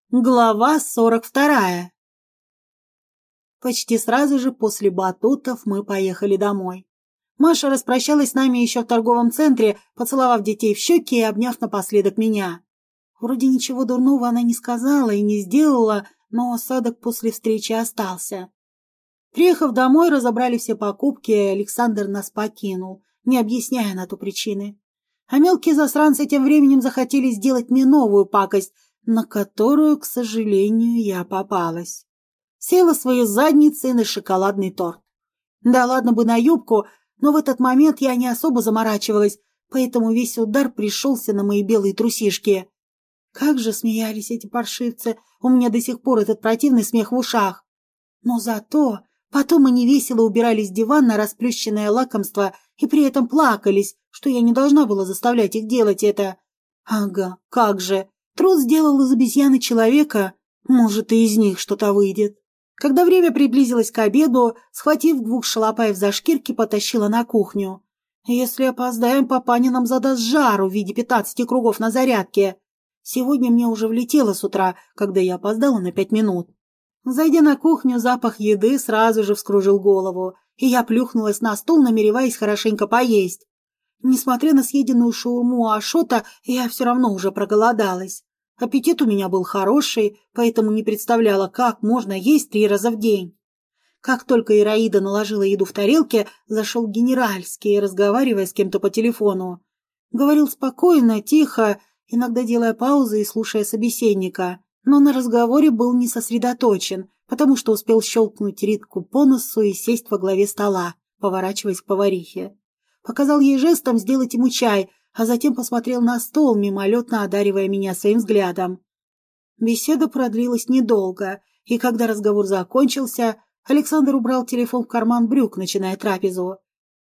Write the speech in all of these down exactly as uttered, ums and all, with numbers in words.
Глава сорок вторая. Почти сразу же после батутов мы поехали домой. Маша распрощалась с нами еще в торговом центре, поцеловав детей в щеки и обняв напоследок меня. Вроде ничего дурного она не сказала и не сделала, но осадок после встречи остался. Приехав домой, разобрали все покупки, и Александр нас покинул, не объясняя на то причины. А мелкие засранцы тем временем захотели сделать мне новую пакость, на которую, к сожалению, я попалась. Села своей задницей на шоколадный торт. Да ладно бы на юбку, но в этот момент я не особо заморачивалась, поэтому весь удар пришелся на мои белые трусишки. Как же смеялись эти паршивцы, у меня до сих пор этот противный смех в ушах. Но зато потом они весело убирали с дивана расплющенное лакомство и при этом плакались, что я не должна была заставлять их делать это. Ага, как же. Трус сделал из обезьяны человека, может, и из них что-то выйдет. Когда время приблизилось к обеду, схватив двух шалопаев за шкирки, потащила на кухню. Если опоздаем, папаня нам задаст жару в виде пятнадцати кругов на зарядке. Сегодня мне уже влетело с утра, когда я опоздала на пять минут. Зайдя на кухню, запах еды сразу же вскружил голову, и я плюхнулась на стул, намереваясь хорошенько поесть. Несмотря на съеденную шаурму Ашота, я все равно уже проголодалась. Аппетит у меня был хороший, поэтому не представляла, как можно есть три раза в день. Как только Ираида наложила еду в тарелке, зашел генеральский, разговаривая с кем-то по телефону. Говорил спокойно, тихо, иногда делая паузы и слушая собеседника, но на разговоре был не сосредоточен, потому что успел щелкнуть Ритку по носу и сесть во главе стола, поворачиваясь к поварихе. Показал ей жестом сделать ему чай, а затем посмотрел на стол, мимолетно одаривая меня своим взглядом. Беседа продлилась недолго, и когда разговор закончился, Александр убрал телефон в карман брюк, начиная трапезу.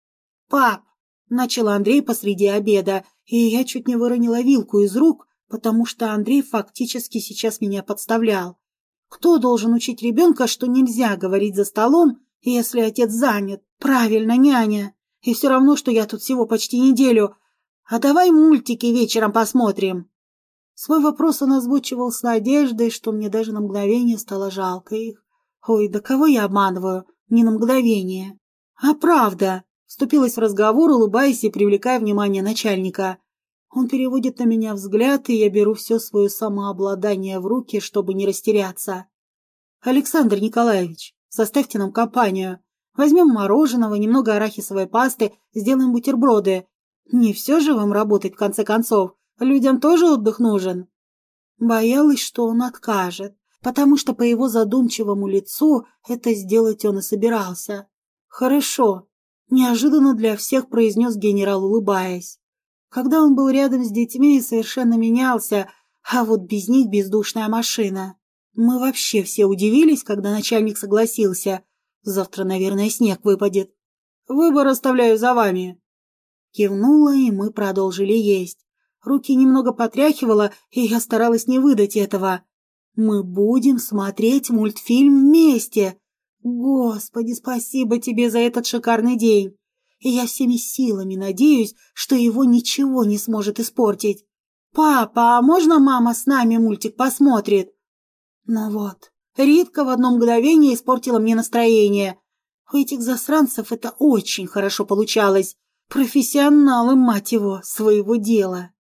«Пап!» — начал Андрей посреди обеда, и я чуть не выронила вилку из рук, потому что Андрей фактически сейчас меня подставлял. Кто должен учить ребенка, что нельзя говорить за столом, если отец занят? Правильно, няня. И все равно, что я тут всего почти неделю. А давай мультики вечером посмотрим. Свой вопрос он озвучивал с надеждой, что мне даже на мгновение стало жалко их. Ой, да кого я обманываю? Не на мгновение. А правда, вступилась в разговор, улыбаясь и привлекая внимание начальника. Он переводит на меня взгляд, и я беру все свое самообладание в руки, чтобы не растеряться. Александр Николаевич, составьте нам компанию. Возьмем мороженого, немного арахисовой пасты, сделаем бутерброды. Не все же вам работать, в конце концов. Людям тоже отдых нужен. Боялась, что он откажет, потому что по его задумчивому лицу это сделать он и собирался. Хорошо, неожиданно для всех произнес генерал, улыбаясь. Когда он был рядом с детьми, совершенно менялся, а вот без них бездушная машина. Мы вообще все удивились, когда начальник согласился. Завтра, наверное, снег выпадет. Выбор оставляю за вами. Кивнула, и мы продолжили есть. Руки немного потряхивало, и я старалась не выдать этого. Мы будем смотреть мультфильм вместе. Господи, спасибо тебе за этот шикарный день. И я всеми силами надеюсь, что его ничего не сможет испортить. Папа, а можно мама с нами мультик посмотрит? Ну вот, Ритка в одно мгновение испортила мне настроение. У этих засранцев это очень хорошо получалось. Профессионалы, мать его, своего дела.